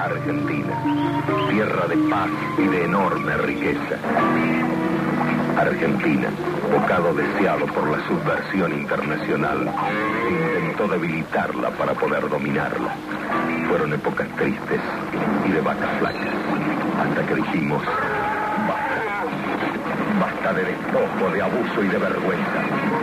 Argentina, tierra de paz y de enorme riqueza. Argentina, bocado deseado por la subversión internacional, intentó debilitarla para poder dominarla. Fueron épocas tristes y de vacas flacas, hasta que dijimos, basta. Basta de despojo, de abuso y de vergüenza.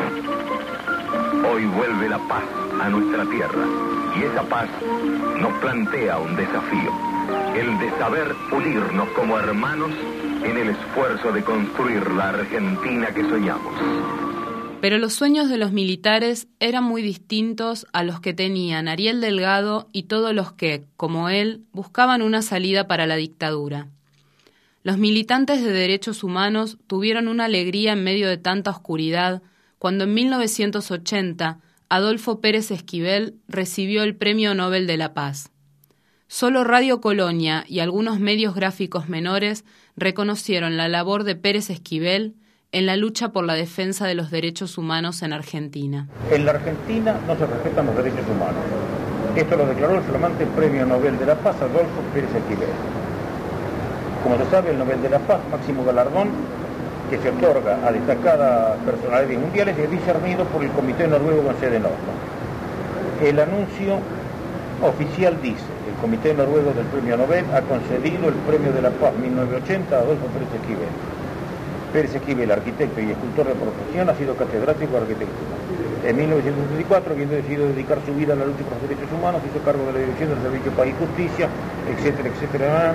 Hoy vuelve la paz a nuestra tierra, y esa paz nos plantea un desafío, el de saber unirnos como hermanos en el esfuerzo de construir la Argentina que soñamos. Pero los sueños de los militares eran muy distintos a los que tenían Ariel Delgado y todos los que, como él, buscaban una salida para la dictadura. Los militantes de derechos humanos tuvieron una alegría en medio de tanta oscuridad cuando en 1980 Adolfo Pérez Esquivel recibió el Premio Nobel de la Paz. Solo Radio Colonia y algunos medios gráficos menores reconocieron la labor de Pérez Esquivel en la lucha por la defensa de los derechos humanos en Argentina. En la Argentina no se respetan los derechos humanos. Esto lo declaró el flamante Premio Nobel de la Paz Adolfo Pérez Esquivel. Como se sabe, el Nobel de la Paz, máximo galardón que se otorga a destacadas personalidades mundiales, es discernido por el Comité Noruego con sede en Oslo. El anuncio oficial dice: el Comité Noruego del Premio Nobel ha concedido el Premio de la Paz 1980 a Adolfo Pérez Esquivel. Pérez Esquivel, arquitecto y escultor de profesión, ha sido catedrático de arquitectura. En 1974, habiendo decidido dedicar su vida a la lucha por los derechos humanos, hizo cargo de la dirección del Servicio Paz y Justicia, etcétera, etcétera.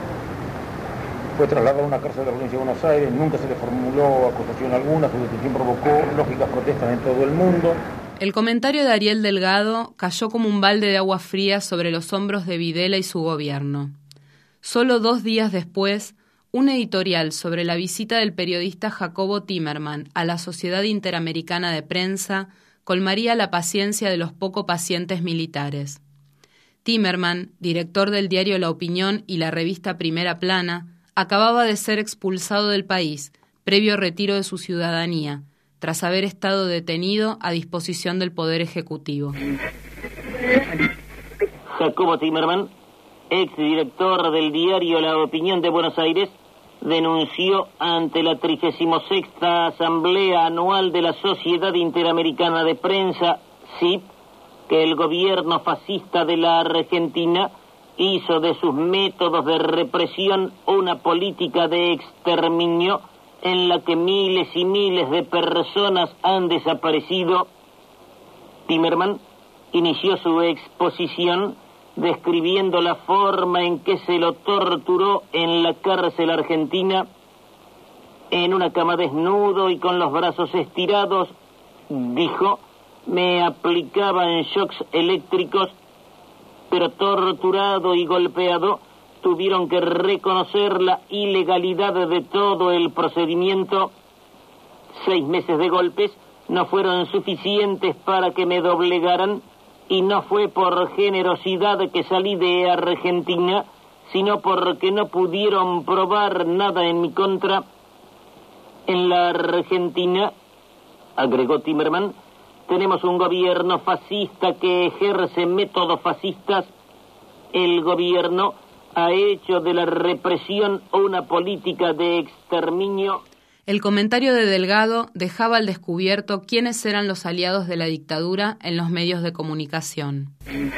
Fue trasladado a una cárcel de la provincia de Buenos Aires, nunca se le formuló acusación alguna, su detención provocó lógicas protestas en todo el mundo. El comentario de Ariel Delgado cayó como un balde de agua fría sobre los hombros de Videla y su gobierno. Solo 2 días después, un editorial sobre la visita del periodista Jacobo Timerman a la Sociedad Interamericana de Prensa colmaría la paciencia de los poco pacientes militares. Timerman, director del diario La Opinión y la revista Primera Plana, acababa de ser expulsado del país, previo retiro de su ciudadanía, tras haber estado detenido a disposición del Poder Ejecutivo. Jacobo Timerman, exdirector del diario La Opinión de Buenos Aires, denunció ante la 36ª Asamblea Anual de la Sociedad Interamericana de Prensa, SIP, que el gobierno fascista de la Argentina hizo de sus métodos de represión una política de exterminio en la que miles y miles de personas han desaparecido. Timerman inició su exposición describiendo la forma en que se lo torturó en la cárcel argentina, en una cama desnudo y con los brazos estirados. Dijo: me aplicaban shocks eléctricos, pero torturado y golpeado, tuvieron que reconocer la ilegalidad de todo el procedimiento. 6 meses de golpes no fueron suficientes para que me doblegaran, y no fue por generosidad que salí de Argentina, sino porque no pudieron probar nada en mi contra. En la Argentina, agregó Timerman, tenemos un gobierno fascista que ejerce métodos fascistas. El gobierno ha hecho de la represión una política de exterminio. El comentario de Delgado dejaba al descubierto quiénes eran los aliados de la dictadura en los medios de comunicación.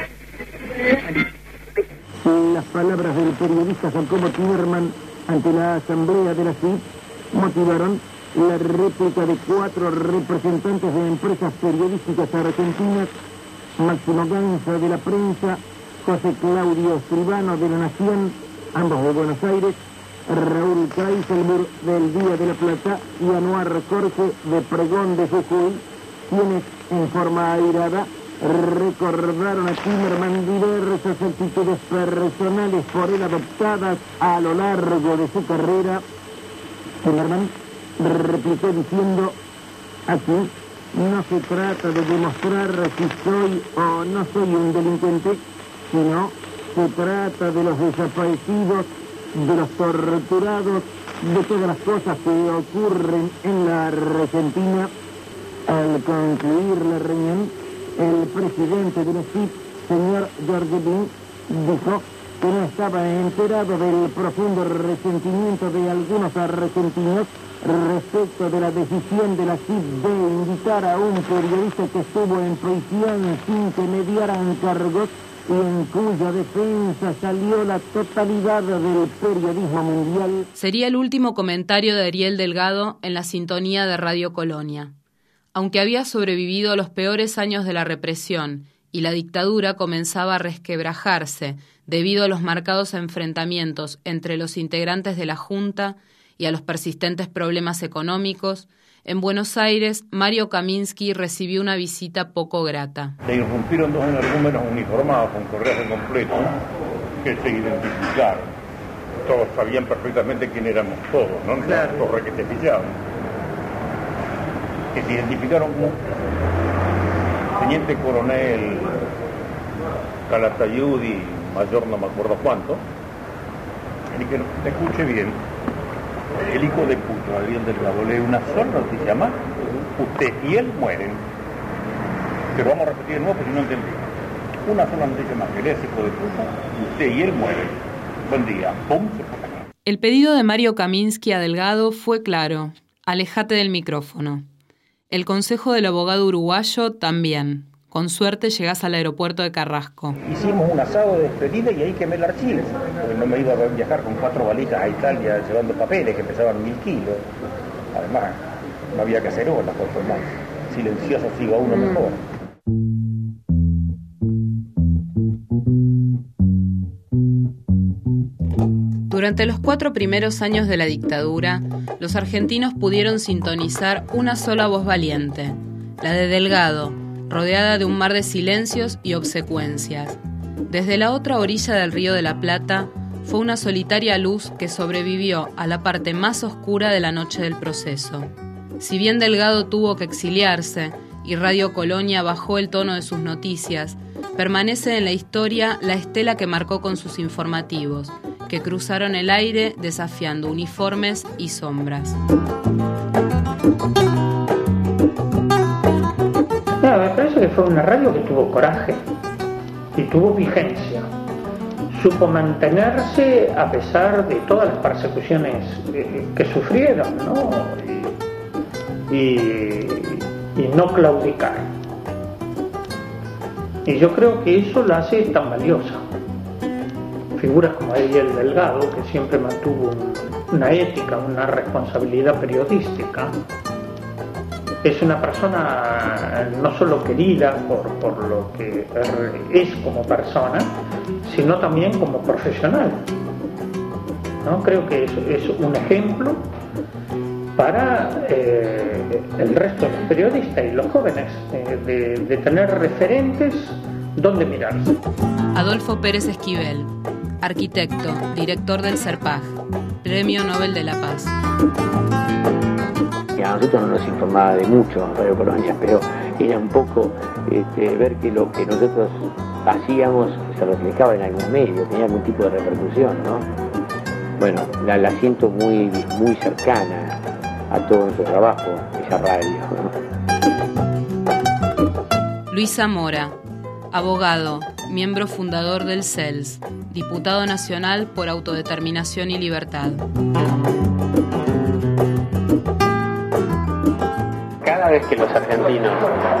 Las palabras del periodista Jacobo Timerman ante la asamblea de la CIP motivaron la réplica de 4 representantes de empresas periodísticas argentinas: Máximo Ganza de La Prensa, José Claudio Escribano de La Nación, ambos de Buenos Aires, Raúl Kreiselburg del Día de la Plata y Anuar Jorge de Pregón de Jujuy, quienes en forma airada recordaron a Timerman diversas actitudes personales por él adoptadas a lo largo de su carrera. Timerman replicó diciendo: aquí no se trata de demostrar si soy o no soy un delincuente, sino se trata de los desaparecidos, de los torturados, de todas las cosas que ocurren en la Argentina. Al concluir la reunión, el presidente de la CIP, señor Jorge Bin, dijo: que no estaba enterado del profundo resentimiento de algunos argentinos respecto de la decisión de la CIP de invitar a un periodista que estuvo en prisión sin que mediaran cargos y en cuya defensa salió la totalidad del periodismo mundial. Sería el último comentario de Ariel Delgado en la sintonía de Radio Colonia. Aunque había sobrevivido a los peores años de la represión y la dictadura comenzaba a resquebrajarse debido a los marcados enfrentamientos entre los integrantes de la Junta y a los persistentes problemas económicos, en Buenos Aires, Mario Kaminsky recibió una visita poco grata. Le irrumpieron dos energúmenos uniformados con correaje completo que se identificaron. Todos sabían perfectamente quién éramos todos, ¿no? Claro. Los requetes pillados. Que se identificaron como teniente coronel Calatayud y mayor no me acuerdo cuánto. Y que te escuche bien. El hijo de puta, Ariel Delgado, lee una sola noticia más, usted y él mueren. Pero vamos a repetir de nuevo porque si no entendí. Una sola noticia más, que lee ese hijo de puta, usted y él mueren. Buen día, pum, se fue. El pedido de Mario Kaminsky a Delgado fue claro: alejate del micrófono. El consejo del abogado uruguayo también. Con suerte llegás al aeropuerto de Carrasco. Hicimos un asado de despedida y ahí quemé el archivo. Porque no me iba a viajar con 4 valijas a Italia llevando papeles que pesaban 1000 kilos. Además, no había cacerolas, por más silencioso sigo a uno mejor. Durante los 4 primeros años de la dictadura, los argentinos pudieron sintonizar una sola voz valiente, la de Delgado, rodeada de un mar de silencios y obsecuencias. Desde la otra orilla del Río de la Plata, fue una solitaria luz que sobrevivió a la parte más oscura de la noche del proceso. Si bien Delgado tuvo que exiliarse y Radio Colonia bajó el tono de sus noticias, permanece en la historia la estela que marcó con sus informativos, que cruzaron el aire desafiando uniformes y sombras. Me parece que fue una radio que tuvo coraje y tuvo vigencia. Supo mantenerse a pesar de todas las persecuciones que sufrieron, ¿no? Y no claudicar. Y yo creo que eso la hace tan valiosa. Figuras como Ariel Delgado, que siempre mantuvo una ética, una responsabilidad periodística, es una persona no solo querida por lo que es como persona, sino también como profesional, ¿no? Creo que es un ejemplo para el resto de los periodistas y los jóvenes de tener referentes donde mirarse. Adolfo Pérez Esquivel, arquitecto, director del CERPAG, Premio Nobel de la Paz. A nosotros no nos informaba de mucho Radio Colonia, pero era un poco ver que lo que nosotros hacíamos se reflejaba en algún medio, tenía algún tipo de repercusión, ¿no? Bueno, la siento muy cercana a todo nuestro trabajo, esa radio, ¿no? Luis Zamora, abogado, miembro fundador del CELS, diputado nacional por Autodeterminación y Libertad. Cada vez que los argentinos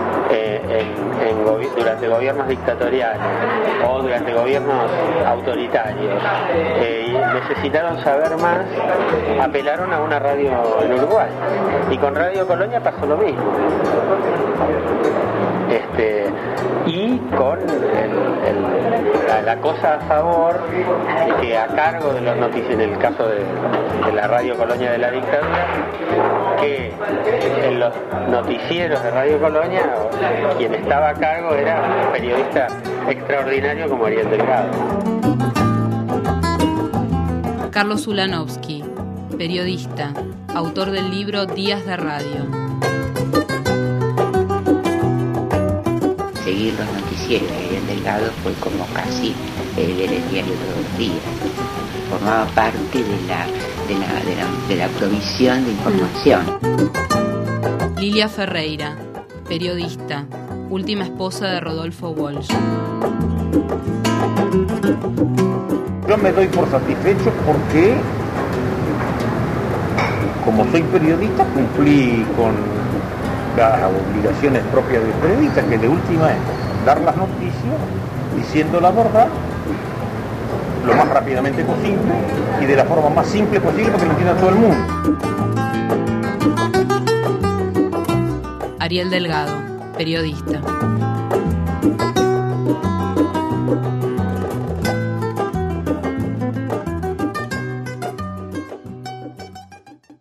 durante gobiernos dictatoriales o durante gobiernos autoritarios necesitaron saber más, apelaron a una radio en Uruguay, y con Radio Colonia pasó lo mismo. Y con la cosa a favor de que a cargo de los noticias, en el caso de la Radio Colonia de la dictadura, que en los noticieros de Radio Colonia quien estaba a cargo era un periodista extraordinario como Ariel Delgado. Carlos Ulanovsky, periodista, autor del libro Días de Radio. Seguir los noticieros de Ariel Delgado fue como casi leer el diario todos los días. Formaba parte de la provisión de información. Lilia Ferreira, periodista, última esposa de Rodolfo Walsh. yo me doy por satisfecho porque, como soy periodista, cumplí con las obligaciones propias del periodista, que de última es dar las noticias diciendo la verdad lo más rápidamente posible y de la forma más simple posible para que lo entienda todo el mundo. Ariel Delgado, periodista.